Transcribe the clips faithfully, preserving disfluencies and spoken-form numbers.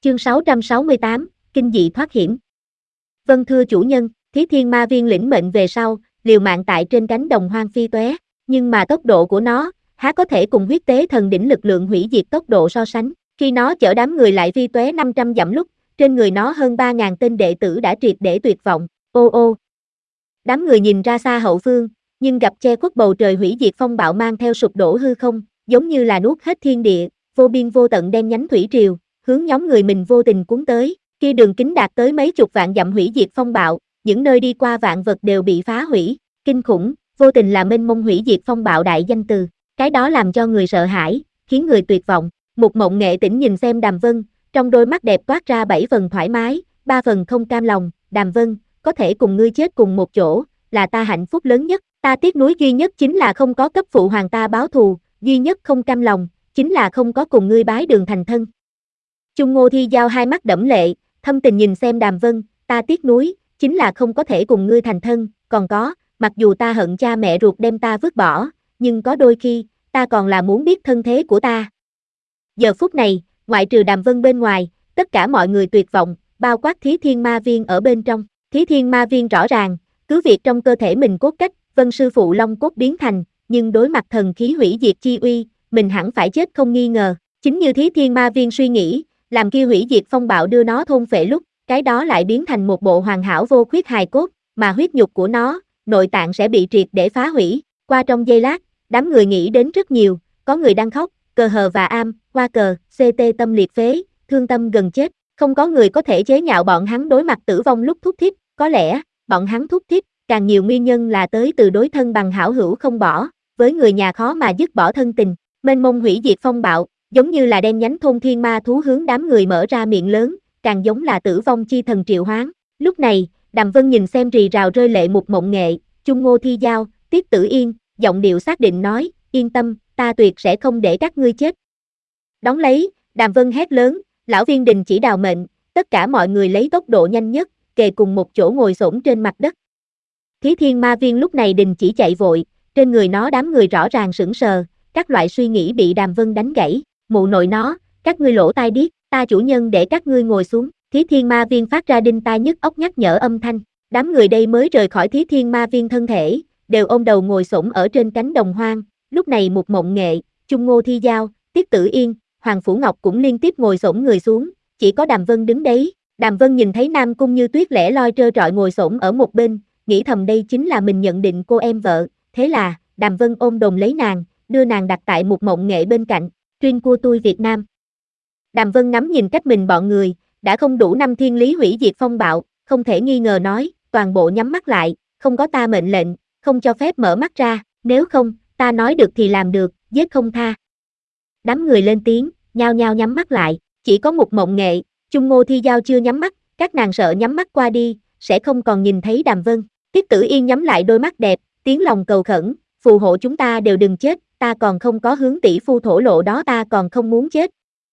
Chương sáu trăm sáu mươi tám, kinh dị thoát hiểm. Vâng thưa chủ nhân, Thí Thiên Ma Viên lĩnh mệnh về sau, liều mạng tại trên cánh đồng hoang phi tóe, nhưng mà tốc độ của nó, há có thể cùng huyết tế thần đỉnh lực lượng hủy diệt tốc độ so sánh. Khi nó chở đám người lại phi tóe năm trăm dặm lúc, trên người nó hơn ba ngàn tên đệ tử đã triệt để tuyệt vọng. Ô ô. Đám người nhìn ra xa hậu phương, nhưng gặp che khuất bầu trời hủy diệt phong bạo mang theo sụp đổ hư không, giống như là nuốt hết thiên địa, vô biên vô tận đen nhánh thủy triều, hướng nhóm người mình vô tình cuốn tới. Kia đường kính đạt tới mấy chục vạn dặm hủy diệt phong bạo, những nơi đi qua vạn vật đều bị phá hủy, kinh khủng, vô tình là mênh mông hủy diệt phong bạo đại danh từ. Cái đó làm cho người sợ hãi, khiến người tuyệt vọng. Mục Mộng Nghệ tĩnh nhìn xem Đàm Vân, trong đôi mắt đẹp toát ra bảy phần thoải mái, ba phần không cam lòng. Đàm Vân, có thể cùng ngươi chết cùng một chỗ, là ta hạnh phúc lớn nhất. Ta tiếc nuối duy nhất chính là không có cấp phụ hoàng ta báo thù, duy nhất không cam lòng, chính là không có cùng ngươi bái đường thành thân. Chung Ngô Thi Giao hai mắt đẫm lệ, thâm tình nhìn xem Đàm Vân, ta tiếc nuối, chính là không có thể cùng ngươi thành thân, còn có, mặc dù ta hận cha mẹ ruột đem ta vứt bỏ, nhưng có đôi khi, ta còn là muốn biết thân thế của ta. Giờ phút này, ngoại trừ Đàm Vân bên ngoài, tất cả mọi người tuyệt vọng, bao quát Thí Thiên Ma Viên ở bên trong. Thí Thiên Ma Viên rõ ràng, cứ việc trong cơ thể mình cốt cách, Vân sư phụ long cốt biến thành, nhưng đối mặt thần khí hủy diệt chi uy, mình hẳn phải chết không nghi ngờ. Chính như Thí Thiên Ma Viên suy nghĩ, làm kia hủy diệt phong bạo đưa nó thôn phệ lúc, cái đó lại biến thành một bộ hoàn hảo vô khuyết hài cốt, mà huyết nhục của nó, nội tạng sẽ bị triệt để phá hủy. Qua trong giây lát, đám người nghĩ đến rất nhiều, có người đang khóc, cờ hờ và am, hoa cờ, ct tâm liệt phế, thương tâm gần chết, không có người có thể chế nhạo bọn hắn đối mặt tử vong lúc thúc thiết, có lẽ, bọn hắn thúc thiết, càng nhiều nguyên nhân là tới từ đối thân bằng hảo hữu không bỏ, với người nhà khó mà dứt bỏ thân tình. Mênh mông hủy diệt phong bạo, giống như là đen nhánh thôn thiên ma thú hướng đám người mở ra miệng lớn, càng giống là tử vong chi thần triệu hoán. Lúc này, Đàm Vân nhìn xem rì rào rơi lệ Mục Mộng Nghệ, Chung Ngô Thi Giao, Tiết Tử Yên, giọng điệu xác định nói, yên tâm, ta tuyệt sẽ không để các ngươi chết. Đón lấy, Đàm Vân hét lớn, lão viên đình chỉ đào mệnh, tất cả mọi người lấy tốc độ nhanh nhất, kề cùng một chỗ ngồi xổm trên mặt đất. Thí Thiên Ma Viên lúc này đình chỉ chạy vội, trên người nó đám người rõ ràng sững sờ, các loại suy nghĩ bị Đàm Vân đánh gãy. Mụ nội nó, các ngươi lỗ tai điếc, ta chủ nhân để các ngươi ngồi xuống. Thí Thiên Ma Viên phát ra đinh tai nhức óc nhắc nhở âm thanh. Đám người đây mới rời khỏi Thí Thiên Ma Viên thân thể, đều ôm đầu ngồi xổm ở trên cánh đồng hoang. Lúc này Mục Mộng Nghệ, Chung Ngô Thi Giao, Tiết Tử Yên, Hoàng Phủ Ngọc cũng liên tiếp ngồi xổm người xuống, chỉ có Đàm Vân đứng đấy. Đàm Vân nhìn thấy Nam Cung Như Tuyết lẻ loi trơ trọi ngồi xổm ở một bên, nghĩ thầm đây chính là mình nhận định cô em vợ, thế là, Đàm Vân ôm đồm lấy nàng, đưa nàng đặt tại Mục Mộng Nghệ bên cạnh. Chuyên của tôi Việt Nam. Đàm Vân ngắm nhìn cách mình bọn người, đã không đủ năm thiên lý hủy diệt phong bạo, không thể nghi ngờ nói, toàn bộ nhắm mắt lại, không có ta mệnh lệnh, không cho phép mở mắt ra, nếu không, ta nói được thì làm được, giết không tha. Đám người lên tiếng, nhao nhao nhắm mắt lại, chỉ có Mục Mộng Nghệ, Chung Ngô Thi Giao chưa nhắm mắt, các nàng sợ nhắm mắt qua đi, sẽ không còn nhìn thấy Đàm Vân. Tiết Tử Yên nhắm lại đôi mắt đẹp, tiếng lòng cầu khẩn, phù hộ chúng ta đều đừng chết, ta còn không có hướng tỷ phu thổ lộ đó, ta còn không muốn chết.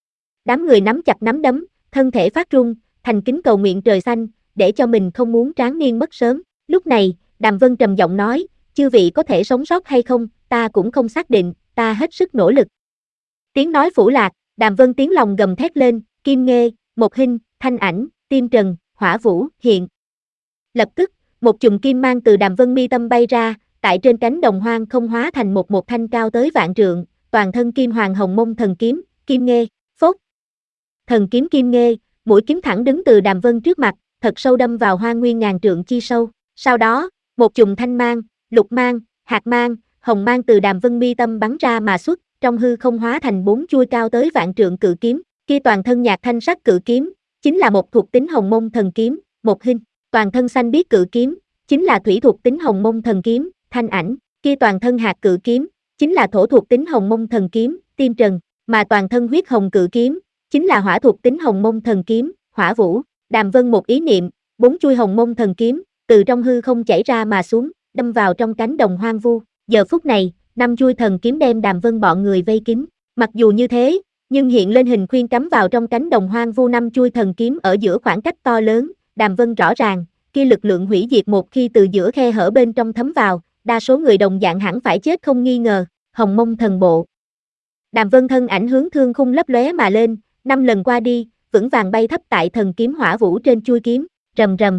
Đám người nắm chặt nắm đấm, thân thể phát run, thành kính cầu nguyện trời xanh, để cho mình không muốn tráng niên mất sớm. Lúc này, Đàm Vân trầm giọng nói, chư vị có thể sống sót hay không, ta cũng không xác định, ta hết sức nỗ lực. Tiếng nói phủ lạc, Đàm Vân tiếng lòng gầm thét lên, Kim Nghê, Một Hinh, Thanh Ảnh, Tiêm Trần, Hỏa Vũ, Hiện. Lập tức, một chùm kim mang từ Đàm Vân mi tâm bay ra, tại trên cánh đồng hoang không hóa thành một một thanh cao tới vạn trượng, toàn thân kim hoàng hồng mông thần kiếm, Kim Nghê, phốt. Thần kiếm Kim Nghê, mũi kiếm thẳng đứng từ Đàm Vân trước mặt, thật sâu đâm vào hoa nguyên ngàn trượng chi sâu. Sau đó, một chùm thanh mang, lục mang, hạt mang, hồng mang từ Đàm Vân mi tâm bắn ra mà xuất, trong hư không hóa thành bốn chuôi cao tới vạn trượng cự kiếm, kia toàn thân nhạt thanh sắc cự kiếm, chính là một thuộc tính hồng mông thần kiếm, Một Hinh, toàn thân xanh biếc cự kiếm, chính là thủy thuộc tính hồng mông thần kiếm, Thanh Ảnh, kia toàn thân hạt cự kiếm, chính là thổ thuộc tính hồng mông thần kiếm, Tiêm Trần, mà toàn thân huyết hồng cự kiếm, chính là hỏa thuộc tính hồng mông thần kiếm, Hỏa Vũ. Đàm Vân một ý niệm, bốn chuôi hồng mông thần kiếm, từ trong hư không chảy ra mà xuống, đâm vào trong cánh đồng hoang vu. Giờ phút này, năm chuôi thần kiếm đem Đàm Vân bọn người vây kín. Mặc dù như thế, nhưng hiện lên hình khuyên cắm vào trong cánh đồng hoang vu năm chuôi thần kiếm ở giữa khoảng cách to lớn, Đàm Vân rõ ràng, kia lực lượng hủy diệt một khi từ giữa khe hở bên trong thấm vào, đa số người đồng dạng hẳn phải chết không nghi ngờ. Hồng Mông Thần Bộ. Đàm Vân thân ảnh hướng thương khung lấp lóe mà lên, năm lần qua đi, vững vàng bay thấp tại thần kiếm hỏa vũ trên chuôi kiếm, rầm rầm.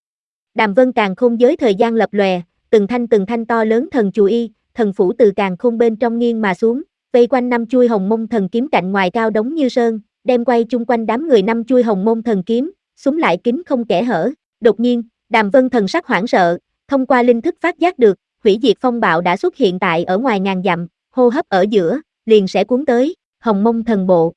Đàm Vân càn khôn giới thời gian lập lòe, từng thanh từng thanh to lớn thần chù y, thần phủ từ càn khôn bên trong nghiêng mà xuống, vây quanh năm chuôi hồng mông thần kiếm cạnh ngoài cao đống như sơn, đem quay chung quanh đám người năm chuôi hồng mông thần kiếm, súng lại kín không kẽ hở. Đột nhiên, Đàm Vân thần sắc hoảng sợ, thông qua linh thức phát giác được, hủy diệt phong bạo đã xuất hiện tại ở ngoài ngàn dặm, hô hấp ở giữa, liền sẽ cuốn tới, hồng mông thần bộ.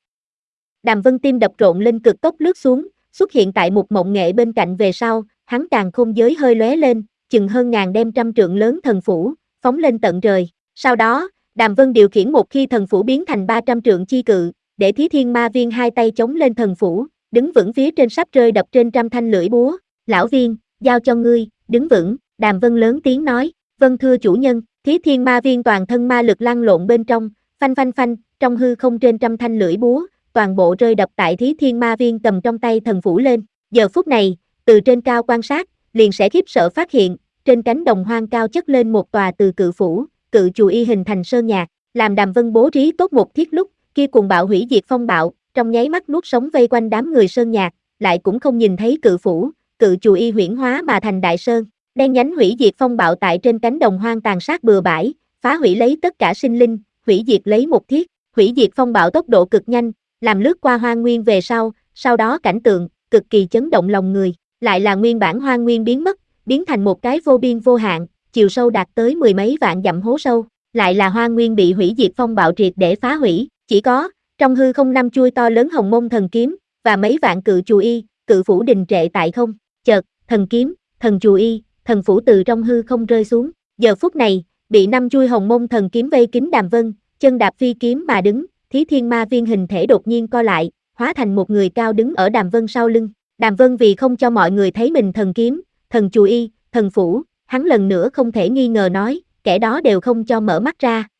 Đàm Vân tim đập rộn lên cực tốc lướt xuống, xuất hiện tại một mộng nghệ bên cạnh về sau, hắn càn khôn giới hơi lóe lên, chừng hơn ngàn đem trăm trượng lớn thần phủ, phóng lên tận trời. Sau đó, Đàm Vân điều khiển một khi thần phủ biến thành ba trăm trượng chi cự, để Thí Thiên Ma Viên hai tay chống lên thần phủ, đứng vững phía trên sắp rơi đập trên trăm thanh lưỡi búa. Lão Viên, giao cho ngươi, đứng vững, Đàm Vân lớn tiếng nói, vâng thưa chủ nhân. Thí Thiên Ma Viên toàn thân ma lực lăn lộn bên trong, phanh phanh phanh, trong hư không trên trăm thanh lưỡi búa, toàn bộ rơi đập tại Thí Thiên Ma Viên cầm trong tay thần phủ lên. Giờ phút này, từ trên cao quan sát, liền sẽ khiếp sợ phát hiện, trên cánh đồng hoang cao chất lên một tòa từ cự phủ, cự chù y hình thành sơn nhạc, làm Đàm Vân bố trí tốt một thiết lúc, kia cùng bạo hủy diệt phong bạo, trong nháy mắt nuốt sống vây quanh đám người sơn nhạc, lại cũng không nhìn thấy cự phủ, cự chù y huyễn hóa mà thành đại sơn. Đen nhánh hủy diệt phong bạo tại trên cánh đồng hoang tàn sát bừa bãi, phá hủy lấy tất cả sinh linh, hủy diệt lấy một thiết, hủy diệt phong bạo tốc độ cực nhanh, làm lướt qua hoang nguyên về sau, sau đó cảnh tượng cực kỳ chấn động lòng người, lại là nguyên bản hoang nguyên biến mất, biến thành một cái vô biên vô hạn, chiều sâu đạt tới mười mấy vạn dặm hố sâu, lại là hoang nguyên bị hủy diệt phong bạo triệt để phá hủy, chỉ có trong hư không năm chuôi to lớn hồng mông thần kiếm và mấy vạn cự chù y, cự phủ đình trệ tại không. Chợt, thần kiếm, thần chù y, thần phủ từ trong hư không rơi xuống. Giờ phút này, bị năm chuôi hồng mông thần kiếm vây kín Đàm Vân, chân đạp phi kiếm mà đứng, Thí Thiên Ma Viên hình thể đột nhiên co lại, hóa thành một người cao đứng ở Đàm Vân sau lưng. Đàm Vân vì không cho mọi người thấy mình thần kiếm, thần chù y, thần phủ, hắn lần nữa không thể nghi ngờ nói, kẻ đó đều không cho mở mắt ra,